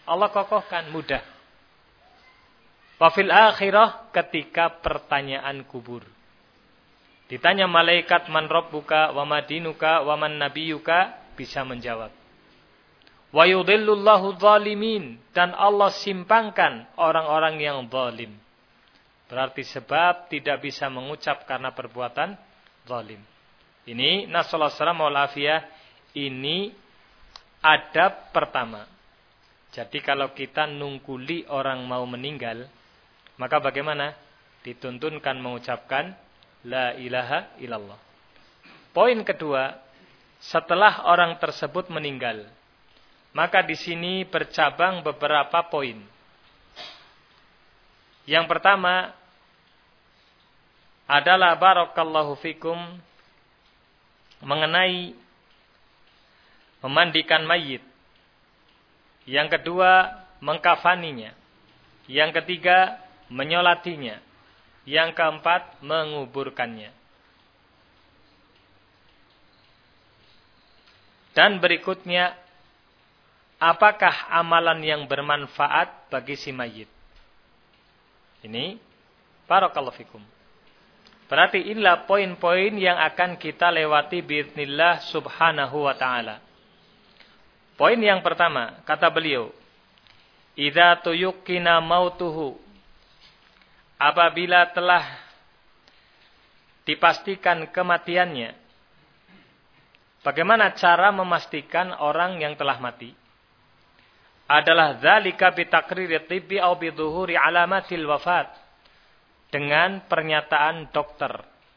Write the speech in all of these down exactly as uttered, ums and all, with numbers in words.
Allah kokohkan, mudah. Wa fil akhirah, ketika pertanyaan kubur. Ditanya malaikat, man rabbuka wa madinuka wa man nabiyuka, bisa menjawab. Wa yudhillullahu dzalimin, dan Allah simpangkan orang-orang yang zalim. Berarti sebab tidak bisa mengucap karena perbuatan zalim. Ini nasallahu alaihi wasallam, ini adab pertama. Jadi kalau kita nungkuli orang mau meninggal, maka bagaimana? Dituntunkan mengucapkan la ilaha illallah. Poin kedua, setelah orang tersebut meninggal, maka di sini bercabang beberapa poin. Yang pertama adalah barakallahu fikum mengenai memandikan mayit. Yang kedua, mengkafaninya. Yang ketiga, menyolatinya. Yang keempat, menguburkannya. Dan berikutnya, apakah amalan yang bermanfaat bagi si mayit? Ini, barakallahu fikum. Berarti inilah poin-poin yang akan kita lewati biidznillah subhanahu wa ta'ala. Poin yang pertama, kata beliau, idza tuyuqina mautuhu, apabila telah dipastikan kematiannya. Bagaimana cara memastikan orang yang telah mati? Adalah dzalika bi taqriri tibbi aw bi dhuhuri alamatil wafat, dengan pernyataan dokter.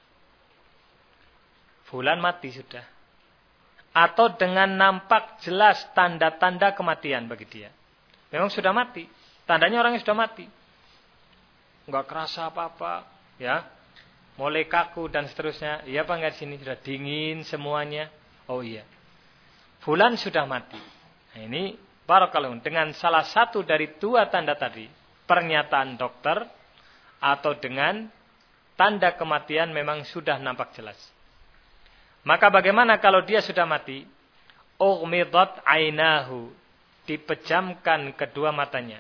Fulan mati sudah. Atau dengan nampak jelas tanda-tanda kematian bagi dia. Memang sudah mati. Tandanya orangnya sudah mati. Enggak kerasa apa-apa, ya. Mulai kaku dan seterusnya. Iya apa enggak di sini sudah dingin semuanya? Oh iya. Fulan sudah mati. Nah, ini barakallahu dengan salah satu dari dua tanda tadi, pernyataan dokter atau dengan tanda kematian memang sudah nampak jelas. Maka bagaimana kalau dia sudah mati? Ughmidat ainahu, dipejamkan kedua matanya.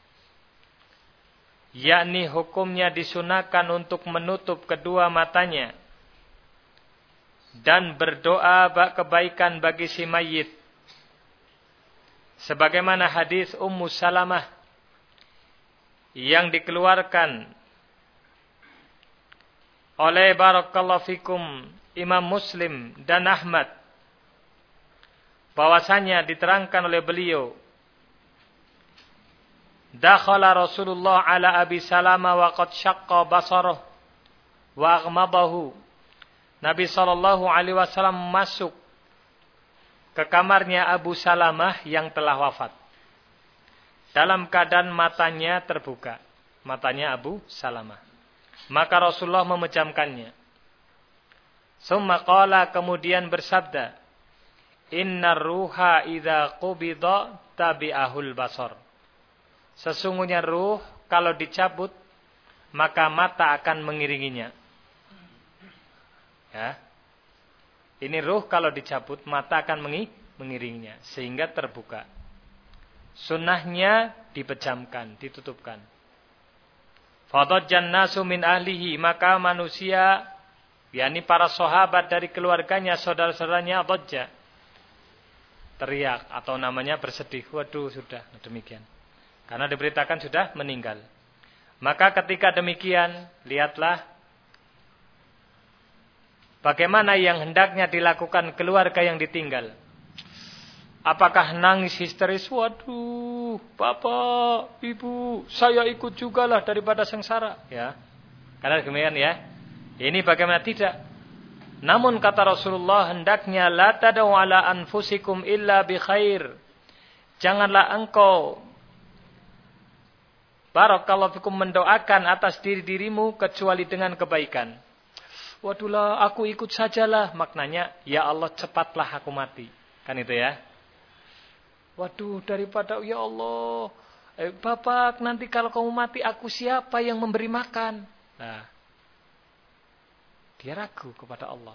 Yakni hukumnya disunahkan untuk menutup kedua matanya dan berdoa kebaikan bagi si mayit. Sebagaimana hadis Ummu Salamah yang dikeluarkan oleh barakallahu fikum Imam Muslim dan Ahmad, bahwasanya diterangkan oleh beliau, dakhala Rasulullah ala Abi Salamah wa qad syaqqa basarahu wa aghmadahu. Nabi sallallahu alaihi wasallam masuk ke kamarnya Abu Salamah yang telah wafat, dalam keadaan matanya terbuka, matanya Abu Salamah. Maka Rasulullah memejamkannya. Summa qala, kemudian bersabda, innar ruha idza qubida tabi'ahul basar. Sesungguhnya ruh kalau dicabut maka mata akan mengiringinya. Ya. Ini ruh kalau dicabut mata akan mengiringinya sehingga terbuka. Sunnahnya dipejamkan, ditutupkan. Fadajjan nasu min ahlihi, maka manusia, yakni para sahabat dari keluarganya, saudara-saudaranya, adajja, teriak atau namanya bersedih. Waduh, sudah demikian. Karena diberitakan sudah meninggal. Maka ketika demikian, lihatlah bagaimana yang hendaknya dilakukan keluarga yang ditinggal. Apakah nangis histeris? Waduh, bapak, ibu, saya ikut juga lah daripada sengsara. Ya, karena demikian ya. Ini bagaimana tidak? Namun kata Rasulullah, hendaknya la tadau ala anfusikum illa bi khair. Janganlah engkau barakallahu fikum mendoakan atas diri-dirimu kecuali dengan kebaikan. Waduhlah, aku ikut sajalah. Maknanya, ya Allah cepatlah aku mati. Kan itu ya. Waduh, daripada ya Allah, eh, bapak nanti kalau kamu mati aku siapa yang memberi makan? Nah, dia ragu kepada Allah.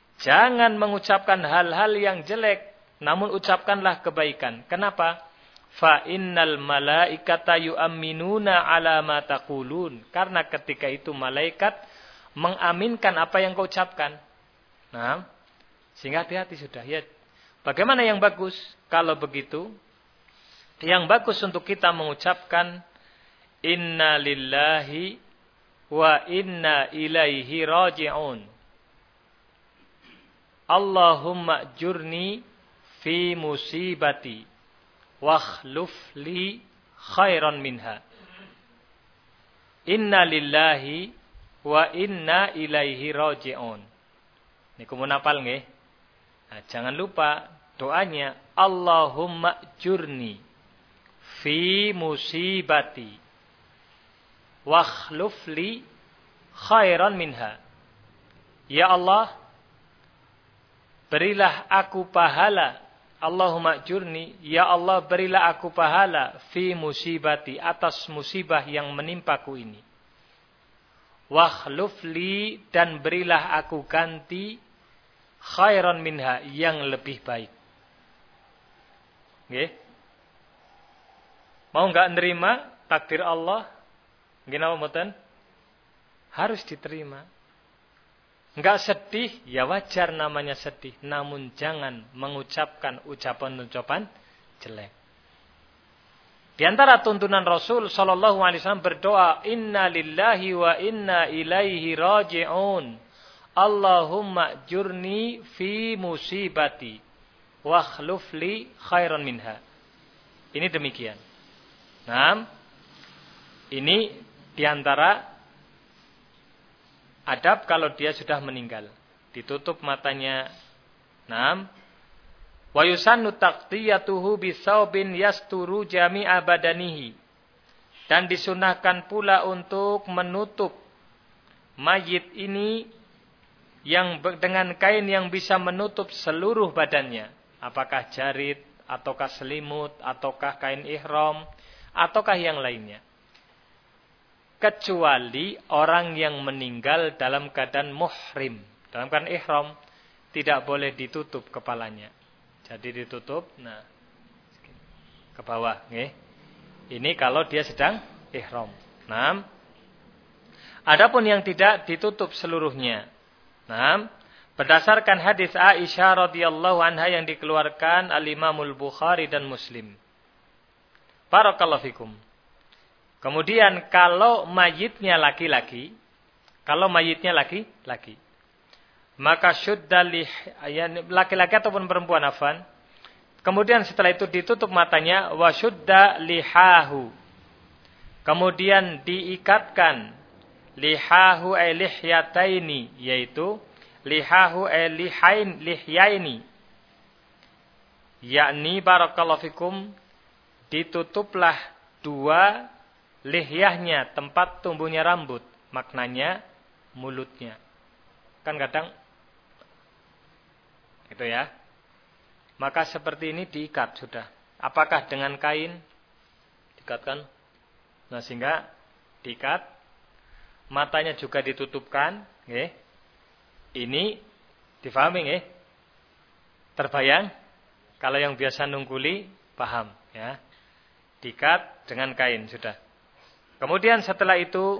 Jangan mengucapkan hal-hal yang jelek, namun ucapkanlah kebaikan. Kenapa? Fa innal malaikata yu'minuna ala ma taqulun. Karena ketika itu malaikat mengaminkan apa yang kau ucapkan. Nah, sehingga hati-hati sudah. Ya, bagaimana yang bagus? Kalau begitu, yang bagus untuk kita mengucapkan inna lillahi wa inna ilaihi raji'un. Allahumma jurni fi musibati wakhluf li khairan minha. Inna lillahi wa inna ilaihi raji'un. Ini kamu nafal nggih? Nah, jangan lupa doanya Allahumma jurni fi musibati wakhluf li khairan minha. Ya Allah, berilah aku pahala. Allahumma jurni, ya Allah berilah aku pahala fi musibati, atas musibah yang menimpaku ini. Wakhluf li, dan berilah aku ganti khairan minha, yang lebih baik. Nggih. Mau enggak nerima takdir Allah? Nggih napa mboten? Harus diterima. Enggak sedih, ya wajar namanya sedih. Namun jangan mengucapkan ucapan-ucapan jelek. Di antara tuntunan Rasul sallallahu alaihi wasallam berdoa, "Inna lillahi wa inna ilaihi raji'un. Allahumma jurni fi musibati wakhluf li khairan minha." Ini demikian. Nah, ini di antara adab kalau dia sudah meninggal. Ditutup matanya. Naam. Wa yusannu taqtiyatuhu bisaubin yasturu jami'a badanihi. Dan disunahkan pula untuk menutup mayit ini yang dengan kain yang bisa menutup seluruh badannya. Apakah jarit, ataukah selimut, ataukah kain ihram, ataukah yang lainnya. Kecuali orang yang meninggal dalam keadaan muhrim, dalam keadaan ihram, tidak boleh ditutup kepalanya. Jadi ditutup, nah, ke bawah, nggih. Ini kalau dia sedang ihram. Nah, adapun yang tidak ditutup seluruhnya. Nah, berdasarkan hadis Aisyah radhiyallahu anha yang dikeluarkan Al-Imamul Bukhari dan Muslim. Barakallahu fikum. Kemudian kalau mayitnya laki-laki, kalau mayitnya laki-laki, maka syudda lih, laki-laki ataupun perempuan afan. Kemudian setelah itu ditutup matanya, wa syudda lihahu. Kemudian diikatkan lihahu ay lihyataini, yaitu lihahu ay lihain lihyaini. Yakni barakallahu fikum, ditutuplah dua lihyahnya, tempat tumbuhnya rambut, maknanya mulutnya. Kan kadang gitu ya. Maka seperti ini diikat sudah. Apakah dengan kain? Diikatkan. Nah, sehingga diikat. Matanya juga ditutupkan, nggih. Ini difahami nggih? Terbayang? Kalau yang biasa nungkuli paham ya. Diikat dengan kain sudah. Kemudian setelah itu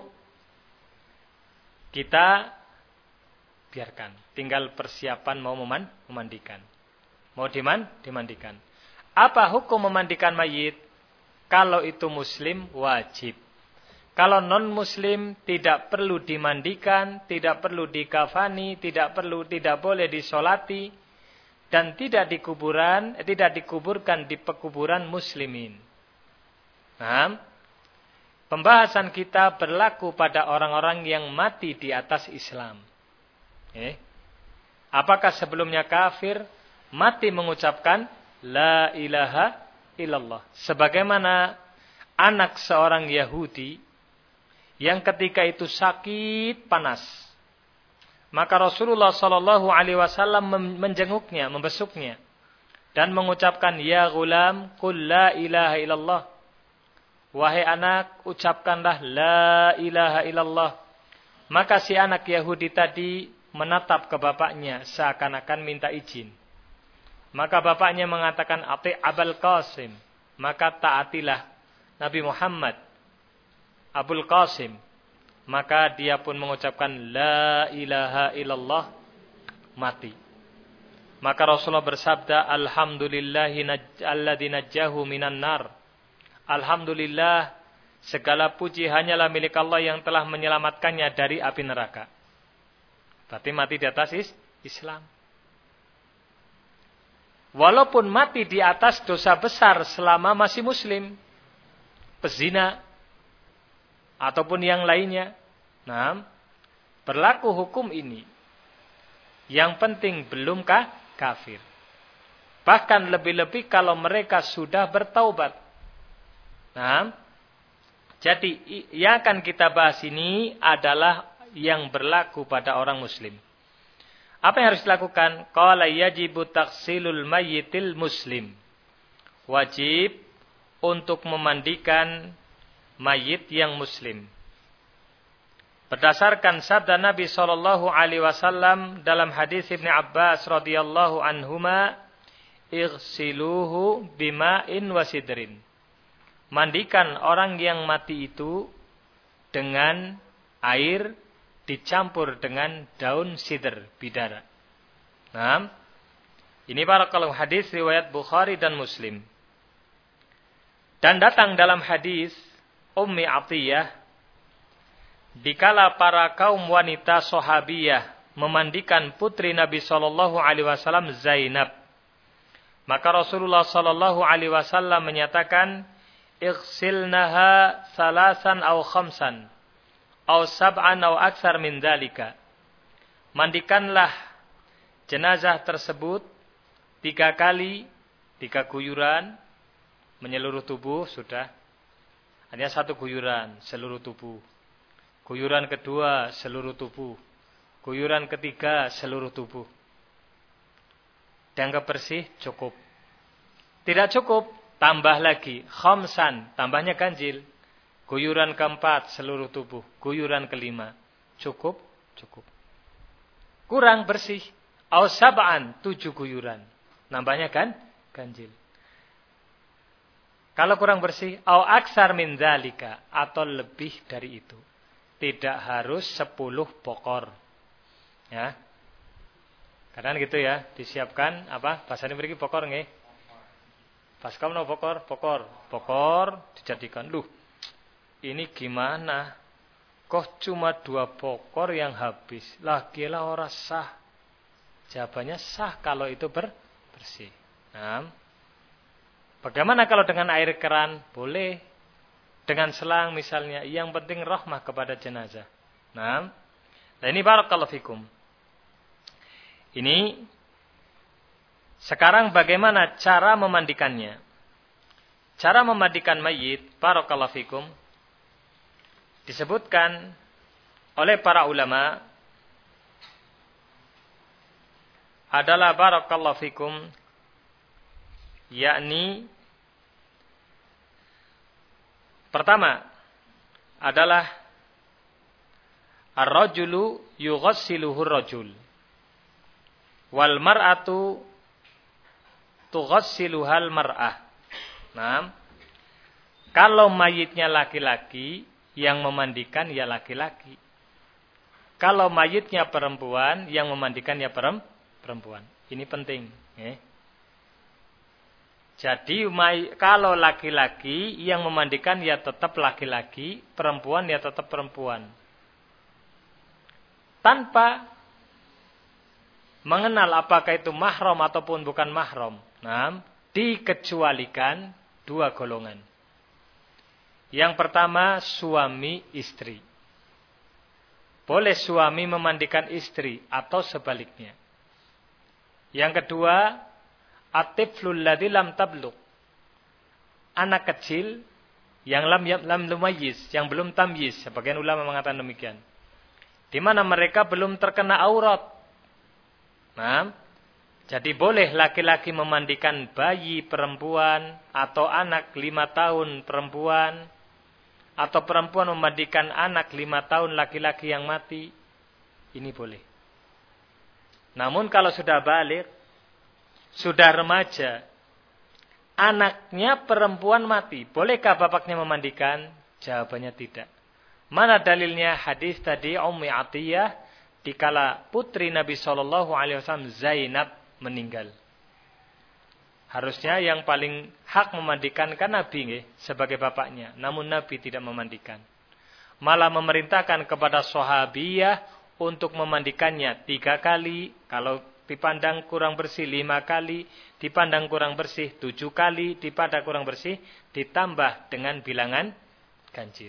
kita biarkan. Tinggal persiapan mau memandikan. Mau diman, dimandikan. Apa hukum memandikan mayit? Kalau itu muslim, wajib. Kalau non-muslim, tidak perlu dimandikan, tidak perlu dikafani, tidak perlu, tidak boleh disolati, dan tidak dikuburan, tidak dikuburkan di pekuburan muslimin. Nah, pembahasan kita berlaku pada orang-orang yang mati di atas Islam. Eh? Apakah sebelumnya kafir, mati mengucapkan la ilaha illallah, sebagaimana anak seorang Yahudi yang ketika itu sakit panas, maka Rasulullah Shallallahu Alaihi Wasallam menjenguknya, membesuknya, dan mengucapkan ya gulam qul la ilaha illallah, wahai anak, ucapkanlah la ilaha illallah. Maka si anak Yahudi tadi menatap ke bapaknya seakan-akan minta izin. Maka bapaknya mengatakan, ati Abul Qasim, maka taatilah Nabi Muhammad Abul Qasim. Maka dia pun mengucapkan la ilaha illallah, mati. Maka Rasulullah bersabda, alhamdulillahi alladzi najjahu minan nar. Alhamdulillah, segala puji hanyalah milik Allah yang telah menyelamatkannya dari api neraka. Berarti mati di atas Islam. Walaupun mati di atas dosa besar selama masih muslim, pezina, ataupun yang lainnya. Nah, berlaku hukum ini. Yang penting belum kah kafir. Bahkan lebih-lebih kalau mereka sudah bertaubat. Nah, jadi yang akan kita bahas ini adalah yang berlaku pada orang muslim. Apa yang harus dilakukan? Qala yajibu taghsilul mayyitil muslim. Wajib untuk memandikan mayit yang muslim. Berdasarkan sabda Nabi sallallahu alaihi wasallam dalam hadis Ibnu Abbas radhiyallahu anhuma, "Ighsiluhu bima'in wa sidrin." Mandikan orang yang mati itu dengan air dicampur dengan daun sidr, bidara. Nah, ini barakallahu hadis riwayat Bukhari dan Muslim. Dan datang dalam hadis Ummi Atiyah, dikala para kaum wanita sahabiyah memandikan putri Nabi sallallahu alaihi wasallam Zainab, maka Rasulullah sallallahu alaihi wasallam menyatakan, "Ighsilnaha salasan aw khamsan aw sab'an aw aktsar min dzalika." Mandikanlah jenazah tersebut tiga kali, tiga guyuran, menyeluruh tubuh sudah. Hanya satu guyuran, seluruh tubuh. Guyuran kedua, seluruh tubuh. Guyuran ketiga, seluruh tubuh. Dianggap bersih, cukup. Tidak cukup, tambah lagi. Khamsan, tambahnya ganjil. Guyuran keempat, seluruh tubuh. Guyuran kelima, cukup, cukup. Kurang bersih. Au sab'an, tujuh guyuran. Nambahnya kan ganjil. Kalau kurang bersih, au aksar min dzalika, atau lebih dari itu. Tidak harus sepuluh pokor. Ya. Kadang gitu ya, disiapkan apa? Bahasane mriki pokor nggih. Pas kamu no pokor, pokor, pokor dijadikan. Loh, ini gimana? Kok cuma dua pokor yang habis? Lah gila ora sah. Jawabannya sah kalau itu ber bersih. Nah, bagaimana kalau dengan air keran? Boleh. Dengan selang misalnya. Yang penting rahmah kepada jenazah. Nah, nah ini barakallahu fikum. Ini sekarang bagaimana cara memandikannya? Cara memandikan mayit, barakallahu fikum, disebutkan oleh para ulama adalah barakallahu fikum, yakni pertama adalah ar-rajulu yughassiluhu ar-rajul wal mar'atu tughassiluhal mar'ah. Nah, kalau mayitnya laki-laki, yang memandikan ya laki-laki. Kalau mayitnya perempuan, yang memandikan ya perempuan. Ini penting. Eh. Jadi kalau laki-laki, yang memandikan ya tetap laki-laki, perempuan ya tetap perempuan. Tanpa mengenal apakah itu mahram ataupun bukan mahram. Nah, dikecualikan dua golongan. Yang pertama, suami istri. Boleh suami memandikan istri atau sebaliknya. Yang kedua, at-tiflul ladzi lam tablugh. Anak kecil yang lam lam lumayyiz, yang belum tamyiz. Sebagian ulama mengatakan demikian. Di mana mereka belum terkena aurat. Nah, jadi boleh laki-laki memandikan bayi perempuan atau anak lima tahun perempuan, atau perempuan memandikan anak lima tahun laki-laki yang mati. Ini boleh. Namun kalau sudah balik, sudah remaja, anaknya perempuan mati. Bolehkah bapaknya memandikan? Jawabannya tidak. Mana dalilnya? Hadis tadi Ummi Atiyah dikala putri Nabi shallallahu alaihi wasallam Zainab meninggal. Harusnya yang paling hak memandikan kan Nabi nggih, sebagai bapaknya. Namun Nabi tidak memandikan. Malah memerintahkan kepada sahabiyah untuk memandikannya tiga kali. Kalau dipandang kurang bersih lima kali, dipandang kurang bersih tujuh kali, dipandang kurang bersih ditambah dengan bilangan ganjil.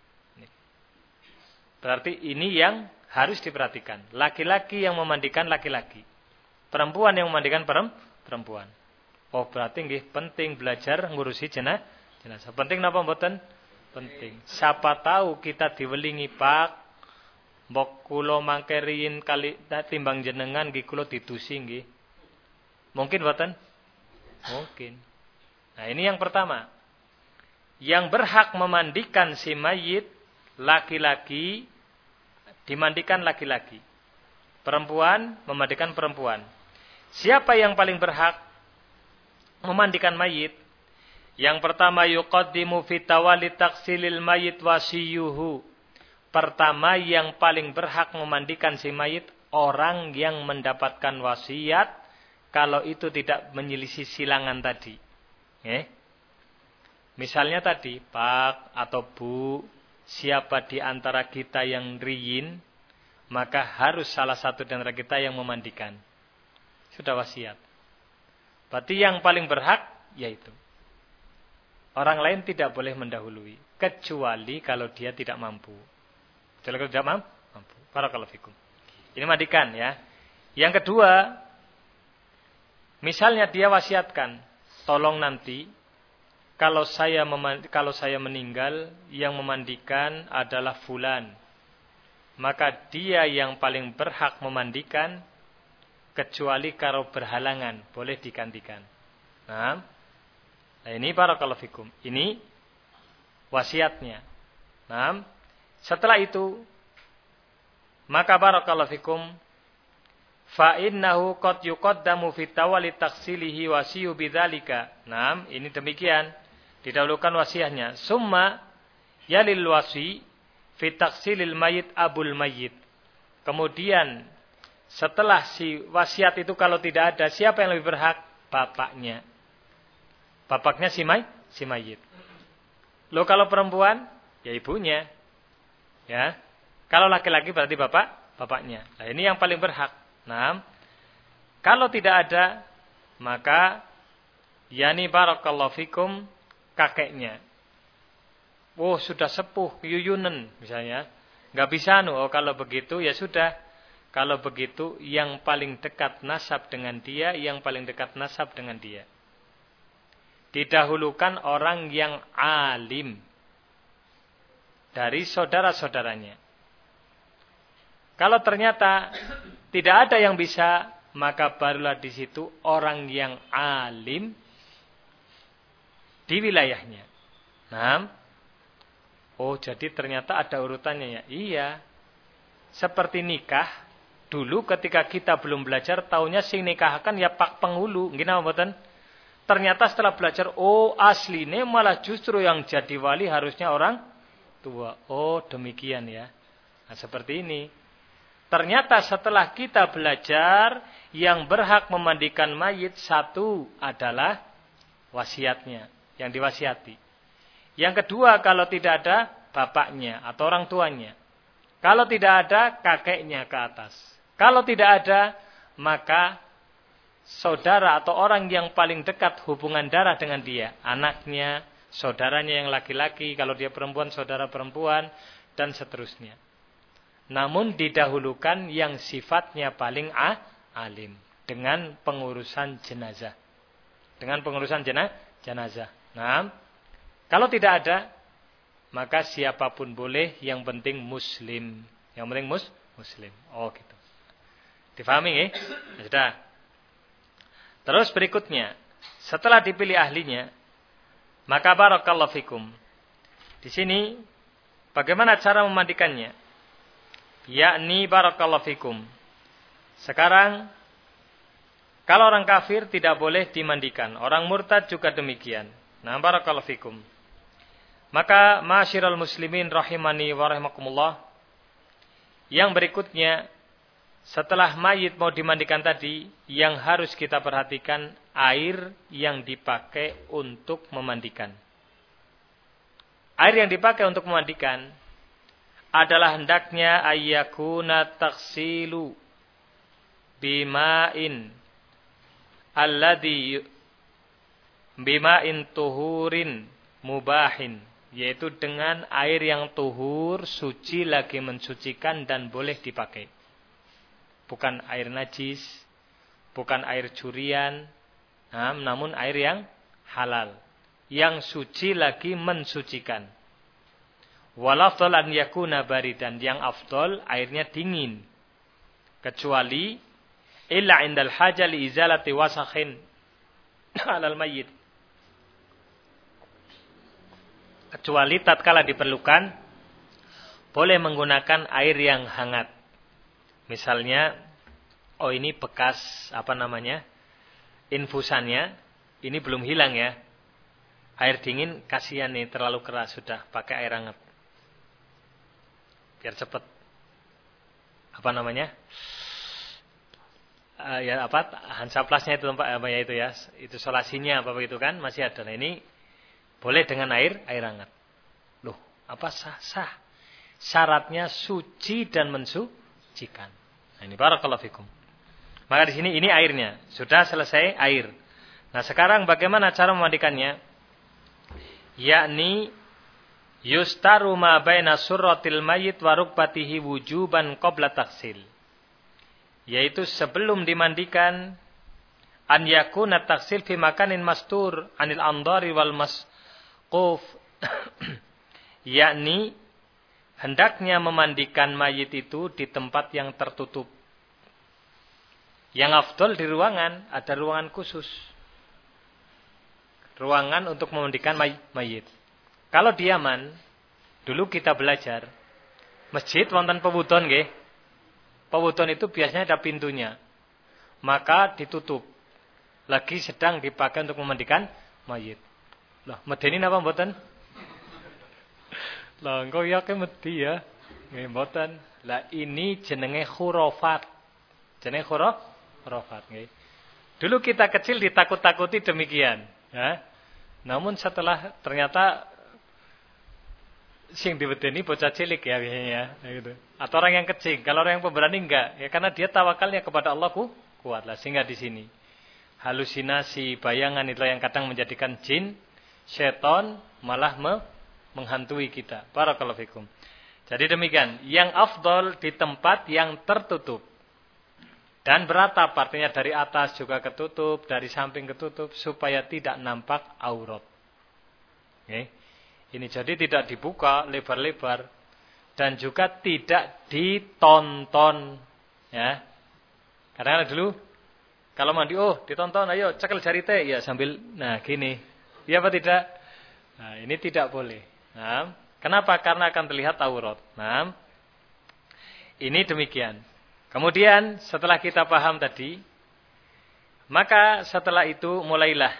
Berarti ini yang harus diperhatikan. Laki-laki yang memandikan laki-laki. Perempuan yang memandikan perempuan. Oh berarti nggih penting belajar ngurusi jenazah. Penting napa mboten? Penting. Siapa tahu kita diwelingi Pak, mbok kula mangke riyin kali timbang jenengan nggih kula ditusi nggih. Mungkin mboten? Mungkin. Nah, ini yang pertama. Yang berhak memandikan si mayit laki-laki dimandikan laki-laki. Perempuan memandikan perempuan. Siapa yang paling berhak memandikan mayit? Yang pertama yuqaddimu fi tawali taksilil mayit wasiyuhu. Pertama yang paling berhak memandikan si mayit orang yang mendapatkan wasiat kalau itu tidak menyelisih silangan tadi. Eh? Misalnya tadi, Pak atau Bu, siapa di antara kita yang riyin, maka harus salah satu di antara kita yang memandikan. Sudah wasiat. Berarti yang paling berhak yaitu. Orang lain tidak boleh mendahului. Kecuali kalau dia tidak mampu. Kecuali kalau tidak mampu. Barakallahu fikum. Ini mandikan ya. Yang kedua, misalnya dia wasiatkan, tolong nanti kalau saya kalau saya meninggal yang memandikan adalah fulan. Maka dia yang paling berhak memandikan kecuali kalau berhalangan boleh digantikan. Nah, nah ini barakallahu fikum. Ini wasiatnya. Nah, setelah itu maka barakallahu fikum fa innahu qad yuqaddamu fi tawali taksilihi wasiyu bidzalika. Nah, ini demikian. Didahulukan wasiahnya. Summa yalil wasi fi taksilil mayit abul mayit. Kemudian setelah si wasiat itu kalau tidak ada, siapa yang lebih berhak? Bapaknya. Bapaknya si may, si mayit. Loh kalau perempuan, ya ibunya. Ya. Kalau laki-laki berarti bapak, bapaknya. Nah, ini yang paling berhak. Nah, kalau tidak ada, maka yani barakallahu fikum kakeknya. Oh sudah sepuh, yuyunen misalnya. Nggak bisa nu. Oh kalau begitu ya sudah. Kalau begitu yang paling dekat nasab dengan dia, yang paling dekat nasab dengan dia. Didahulukan orang yang alim dari saudara-saudaranya. Kalau ternyata tidak ada yang bisa, maka barulah di situ orang yang alim di wilayahnya. Nah, oh jadi ternyata ada urutannya ya. Iya. Seperti nikah, dulu ketika kita belum belajar, taunya sing nikahkan ya pak penghulu. Gimana mboten? Ternyata setelah belajar, oh aslinya malah justru yang jadi wali harusnya orang tua. Oh demikian ya. Nah seperti ini. Ternyata setelah kita belajar, yang berhak memandikan mayit satu adalah wasiatnya. Yang diwasiati. Yang kedua kalau tidak ada bapaknya atau orang tuanya. Kalau tidak ada kakeknya ke atas. Kalau tidak ada maka saudara atau orang yang paling dekat hubungan darah dengan dia. Anaknya, saudaranya yang laki-laki. Kalau dia perempuan, saudara perempuan. Dan seterusnya. Namun didahulukan yang sifatnya paling ah, alim. Dengan pengurusan jenazah. Dengan pengurusan jena, jenazah. Nah, kalau tidak ada, maka siapapun boleh, yang penting muslim. Yang penting mus, muslim. Oh gitu. Difahami ya? Sudah. Terus berikutnya, setelah dipilih ahlinya, maka barakallahu fikum. Di sini, bagaimana cara memandikannya? Yakni barakallahu fikum. Sekarang, Kalau orang kafir tidak boleh dimandikan. Orang murtad juga demikian. Nah, barakallahu fikum. Maka ma'asyiral muslimin rahimani wa rahimakumullah. Yang berikutnya, setelah mayit mau dimandikan tadi, yang harus kita perhatikan air yang dipakai untuk memandikan. Air yang dipakai untuk memandikan adalah hendaknya ayyakuna taksilu bima'in alladhi bima'in tuhurin mubahin, yaitu dengan air yang tuhur, suci lagi mensucikan dan boleh dipakai. Bukan air najis, bukan air curian, nah, namun air yang halal, yang suci lagi mensucikan. Wal afdal an yakuna baridan, yang afdal airnya dingin. Kecuali illa indal haja li izalati wasakhin alal mayyit. Kecuali tatkala diperlukan boleh menggunakan air yang hangat. Misalnya, oh ini bekas apa namanya? Infusannya ini belum hilang ya. Air dingin kasihan nih, terlalu keras, sudah pakai air hangat. Biar cepat. Apa namanya? Uh, ya apa? Hansaplasnya itu Pak, apa ya itu ya? Itu solasinya apa begitu kan? Masih ada. Nah, ini boleh dengan air air hangat. Loh, apa sah? Sah. Syaratnya suci dan mensucikan. Nah, ini barakallahu fikum. Maka di sini ini airnya. Sudah selesai air. Nah, sekarang bagaimana cara memandikannya? Yakni yustaru ma baina surratil mayyit wa rukbatihi wujuban qabla taksil. Yaitu sebelum dimandikan an yakuna taksil fi makanin mastur anil andari wal masquf. Yakni hendaknya memandikan mayit itu di tempat yang tertutup. Yang afdol di ruangan, ada ruangan khusus. Ruangan untuk memandikan mayit. Kalau di Yaman, dulu kita belajar, masjid wonten pewuton nggih. Pewuton itu biasanya ada pintunya. Maka ditutup. Lagi sedang dipakai untuk memandikan mayit. Lah, medeni napa mboten? Lah, engko ya ke medi ya. Nggih mboten. Lah ini jenenge khurafat. Jenenge khuraf, khurafat nggih. Dulu kita kecil ditakut-takuti demikian, ya. Namun setelah ternyata sing diwedeni bocah cilik ya biasanya ya, gitu. Atau orang yang kecil. Kalau orang yang pemberani enggak, ya karena dia tawakalnya kepada Allah ku kuatlah. Sehingga di sini halusinasi, bayangan itu yang kadang menjadikan jin, setan malah me menghantui kita. Barakallahu fikum. Jadi demikian, yang afdol di tempat yang tertutup. Dan beratap, artinya dari atas juga ketutup, dari samping ketutup, supaya tidak nampak aurat. Okay. Ini jadi tidak dibuka lebar-lebar. Dan juga tidak ditonton. Ya. Kadang-kadang dulu, kalau mandi, oh ditonton, ayo cekel jari teh. Ya sambil, nah gini. Iya apa tidak? Nah ini tidak boleh. Nah, kenapa? Karena akan terlihat aurat. Nah, ini demikian. Kemudian setelah kita paham tadi, maka setelah itu mulailah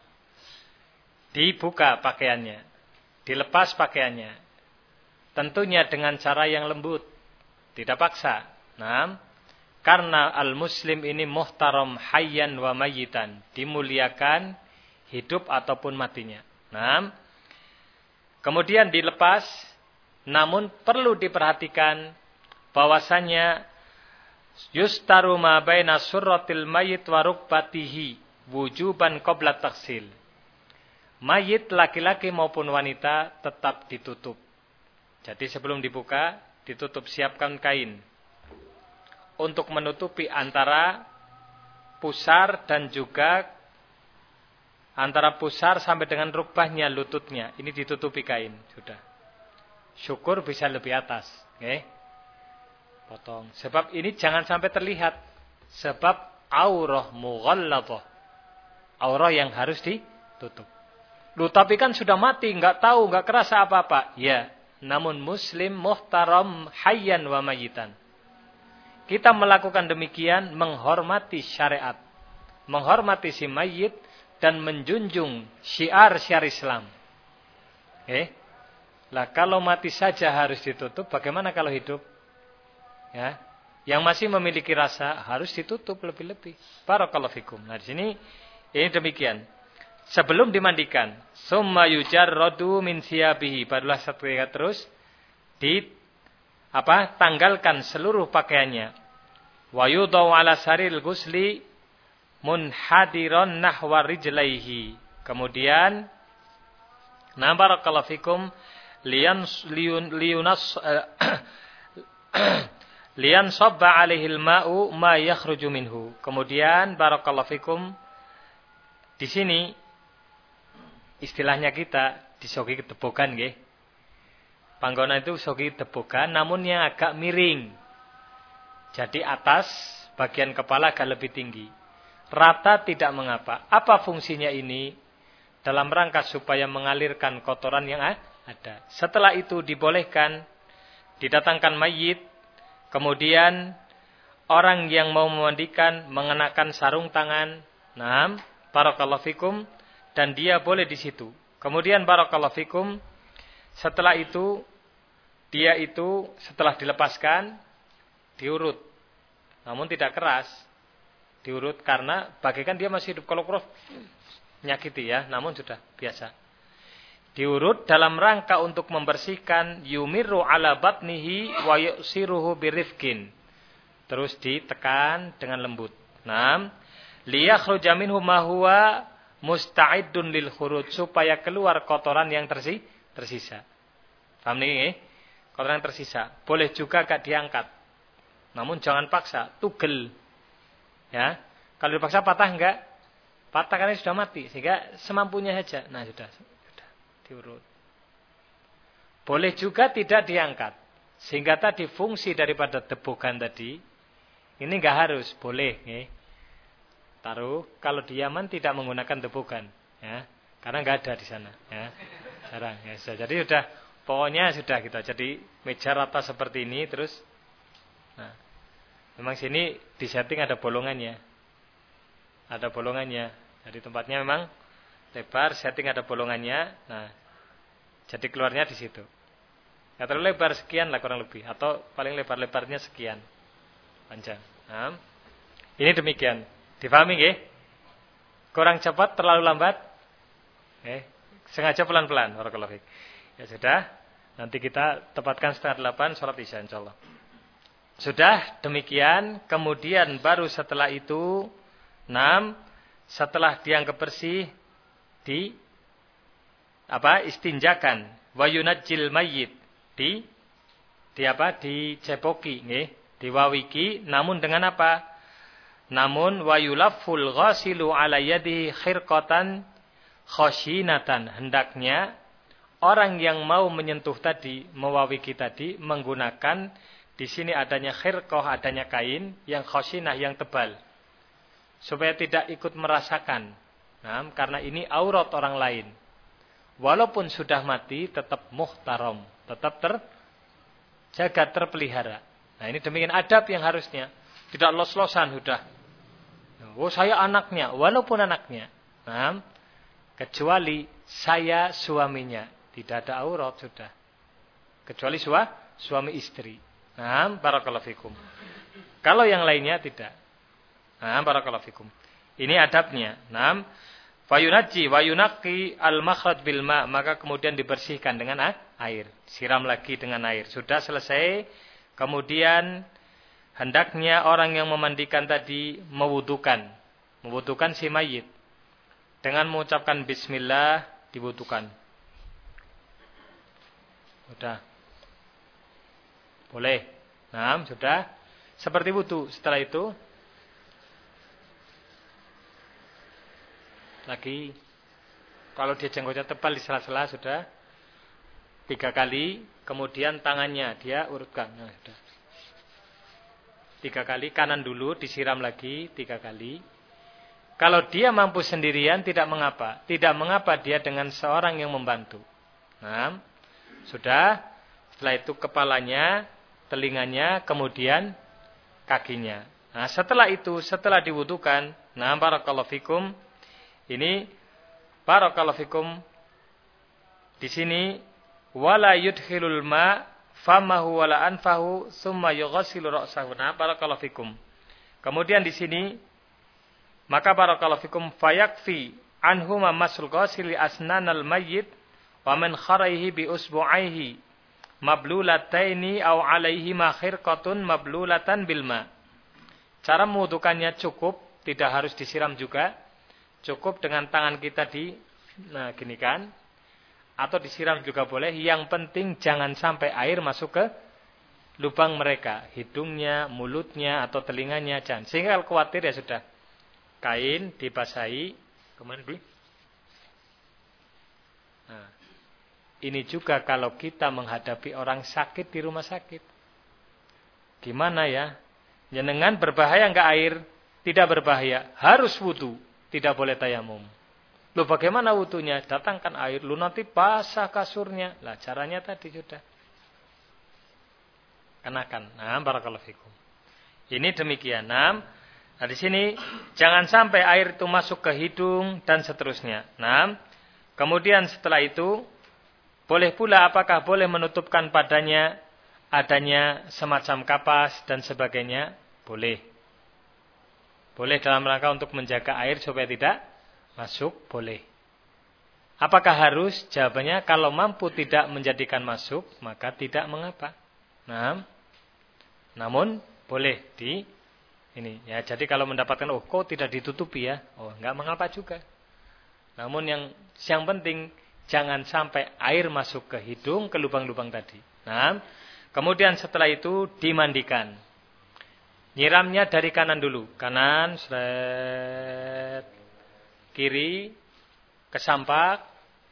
dibuka pakaiannya, dilepas pakaiannya. Tentunya dengan cara yang lembut, tidak paksa. Nah, karena al-muslim ini muhtaram hayyan wa mayyitan, dimuliakan hidup ataupun matinya. Nah, kemudian dilepas, namun perlu diperhatikan bahwasanya yustaru ma baina surratil mayyit wa rukbatihi wujuban qabla taksil. Mayit laki-laki maupun wanita tetap ditutup. Jadi sebelum dibuka, ditutup, siapkan kain untuk menutupi antara pusar dan juga antara pusar sampai dengan rukbahnya, lututnya. Ini ditutupi kain, sudah. Syukur bisa lebih atas, okay? Potong. Sebab ini jangan sampai terlihat. Sebab aurah mughalladhah. Aurah yang harus ditutup. Loh, tapi kan sudah mati, enggak tahu, enggak kerasa apa-apa. Ya, namun muslim muhtaram hayyan wa mayyitan. Kita melakukan demikian menghormati syariat. menghormati si mayit dan menjunjung syiar-syiar Islam. Eh, lah kalau mati saja harus ditutup, bagaimana kalau hidup? Ya, yang masih memiliki rasa harus ditutup lebih-lebih. Barakallahu fikum. Nah, di sini ini demikian. Sebelum dimandikan, summa yujarradu min siyabihi, barulah satu kali terus di apa? Tanggalkan seluruh pakaiannya. Wa yudau ala saril ghusli munhadiron nahwa rijlaihi. Kemudian, nah barakallahu fikum, liyan liyun liyunas liyan sabba alaihil ma'u ma yakhruju minhu. Kemudian barakallahu fikum, di sini istilahnya kita disogi tebogan nggih. Panggonan itu sogi tebogan namun yang agak miring. Jadi atas bagian kepala agak lebih tinggi. Rata tidak mengapa. Apa fungsinya ini? Dalam rangka supaya mengalirkan kotoran yang ada. Setelah itu dibolehkan didatangkan mayit. Kemudian orang yang mau memandikan mengenakan sarung tangan. Naam, barakallahu fikum, dan dia boleh di situ. Kemudian barakallahu fikum, setelah itu dia itu setelah dilepaskan diurut. Namun tidak keras. Diurut karena bagaikan dia masih hidup. Kalau keras nyakiti ya, namun sudah biasa. Diurut dalam rangka untuk membersihkan, yumiru ala batnihi wa yusiruhu birifkin. Terus ditekan dengan lembut. Naam, liyakhruja minhu ma huwa musta'idun lil khuruj, supaya keluar kotoran yang tersi, tersisa. Paham nih? Kotoran yang tersisa. Boleh juga gak diangkat. Namun jangan paksa, tugel. Ya. Kalau dipaksa patah enggak? Patah karena sudah mati, sehingga semampunya saja. Nah, sudah. Diurut. Boleh juga tidak diangkat. Sehingga tadi fungsi daripada tebogan tadi, ini enggak harus, boleh. Ya. Taruh, kalau di Yaman tidak menggunakan tebogan. Ya. Karena enggak ada di sana. Ya. Jarang. Ya, sudah. Jadi sudah, pokoknya sudah gitu. Jadi meja rata seperti ini, terus, nah, memang sini di setting ada bolongannya. Ada bolongannya. Jadi tempatnya memang lebar, setting ada bolongannya. Nah, jadi keluarnya di situ. Ya, terlalu lebar sekian lah kurang lebih, atau paling lebar-lebarnya sekian panjang. Nah, ini demikian. Difahami nggih? Kurang cepat, terlalu lambat? Eh, sengaja pelan-pelan. Barakallahu fiik. Ya sudah. Nanti kita tepatkan setengah delapan sholat isya insyaallah. Sudah demikian. Kemudian baru setelah itu, enam, setelah dianggap bersih, di apa? Istinjakan, wa yunajjil mayyit, di di apa? Dicepoki nggih, diwawiki, namun dengan apa? Namun wa yulafful ghasilu ala yadihi khirqatan khashinatan, hendaknya orang yang mau menyentuh tadi, mewawiki tadi, menggunakan di sini adanya khirqah, adanya kain yang khashinah, yang tebal, supaya tidak ikut merasakan. Nah, karena ini aurat orang lain. Walaupun sudah mati, tetap muhtaram, tetap terjaga, terpelihara. Nah, ini demikian adab yang harusnya. Tidak los-losan sudah. Oh, saya anaknya, walaupun anaknya. Nah, kecuali saya suaminya, tidak ada aurat sudah. Kecuali sua, suami istri. Nah, barakallahu fikum. Kalau yang lainnya tidak. Nah, barakallahu fikum. Ini adabnya. Nah, fayunaji wa yunaqi al-makhraj bil ma', maka kemudian dibersihkan dengan air, siram lagi dengan air. Sudah selesai. Kemudian hendaknya orang yang memandikan tadi mewudukan, mewudukan si mayit dengan mengucapkan bismillah, diwudukan. Sudah. Boleh. Nah, sudah. Seperti wudu. Setelah itu lagi, kalau dia jenggotnya tebal di sela-sela, sudah tiga kali. Kemudian tangannya dia urutkan. Nah, sudah. Tiga kali, kanan dulu disiram lagi tiga kali. Kalau dia mampu sendirian tidak mengapa, tidak mengapa dia dengan seorang yang membantu. Nah, sudah. Setelah itu kepalanya, telinganya, kemudian kakinya. Nah, setelah itu, setelah diwudukan, Nah, barakallahu fikum. Ini barakallahu fikum. Di sini wala yudkhilul ma famahu wala anfahu summa yughsilu ra'sahu. Nah, barakallahu fikum. Kemudian di sini maka barakallahu fikum fayakfi anhu masul ghasili asnanal mayyit wa man kharaihi bi usbu'aihi mablulataini aw alaihi ma khirqatun mablulatan bil ma. Cara mewudukannya cukup, tidak harus disiram juga. Cukup dengan tangan kita di nah gini kan. Atau disiram juga boleh. Yang penting jangan sampai air masuk ke lubang mereka, hidungnya, mulutnya atau telinganya jangan. Sehingga kalau khawatir ya sudah. Kain dibasahi, kemudian di nah, ini juga kalau kita menghadapi orang sakit di rumah sakit. Gimana ya? Jenengan berbahaya enggak air? Tidak berbahaya. Harus wudu. Tidak boleh tayamum. Loh bagaimana wudunya? Datangkan air. Lu nanti basah kasurnya. Lah caranya tadi sudah. Kenakan. Nah, barakallahu fikum. Ini demikian. Nah, nah di sini jangan sampai air itu masuk ke hidung dan seterusnya. Nah, kemudian setelah itu boleh pula apakah boleh menutupkan padanya adanya semacam kapas dan sebagainya? Boleh. Boleh dalam rangka untuk menjaga air supaya tidak masuk, boleh. Apakah harus? Jawabannya kalau mampu tidak menjadikan masuk, maka tidak mengapa. Nah, namun boleh di ini ya. Jadi kalau mendapatkan oh kok tidak ditutupi ya, oh enggak mengapa juga. Namun yang yang penting jangan sampai air masuk ke hidung, ke lubang-lubang tadi. Nah, kemudian setelah itu dimandikan. Nyiramnya dari kanan dulu. Kanan, seret. Kiri, kesampak.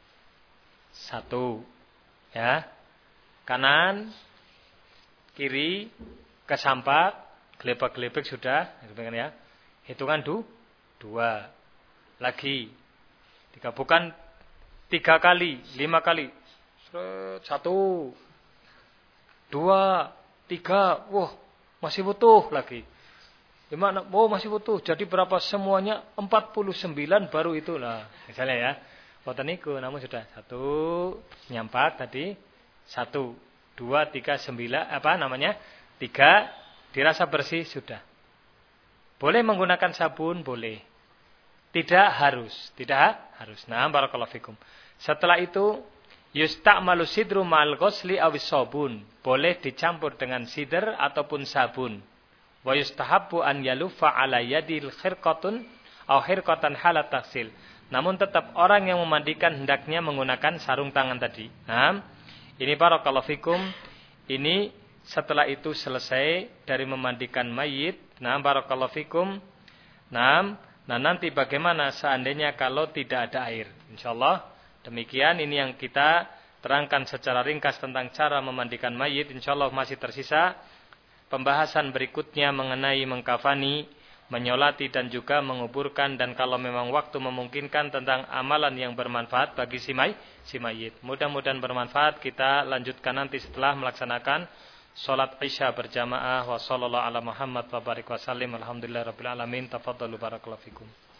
Satu. Ya. Kanan, kiri, kesampak. Gelepek-gelepek sudah. Ya. Hitungan du, dua. Lagi. Tiga. Bukan tiga kali, lima kali. Seret. Satu. Dua. Tiga. Wah. Masih butuh lagi. Gimana? Oh masih butuh. Jadi berapa semuanya? empat puluh sembilan baru itu lah. Misalnya ya. Boten niku namun sudah. Satu. Nyampak tadi. Satu. Dua. Tiga. Sembilan. Apa namanya? Tiga. Dirasa bersih. Sudah. Boleh menggunakan sabun? Boleh. Tidak harus. Tidak harus. Nah. Barakallahu fikum. Setelah itu. Yusta'malu sidru ma'al ghusli awis sabun. Boleh dicampur dengan sidr ataupun sabun. Wa yustahabbu an yalufa ala yadil khirqatun aw khirqatan halat taksil. Namun tetap orang yang memandikan hendaknya menggunakan sarung tangan tadi. Nah, ini barakallahu fikum. Ini setelah itu selesai dari memandikan mayit. Nah, barakallahu fikum. Nah, nah nanti bagaimana seandainya kalau tidak ada air? Insyaallah demikian ini yang kita terangkan secara ringkas tentang cara memandikan mayit. Insyaallah masih tersisa pembahasan berikutnya mengenai mengkafani, menyolati dan juga menguburkan, dan kalau memang waktu memungkinkan tentang amalan yang bermanfaat bagi si may, si mayit. Mudah-mudahan bermanfaat. Kita lanjutkan nanti setelah melaksanakan salat Isya berjamaah. Wa sallallahu ala Muhammad wa barik wa sallim. Alhamdulillahirabbil alamin. Tafadhalu barakallahu fikum.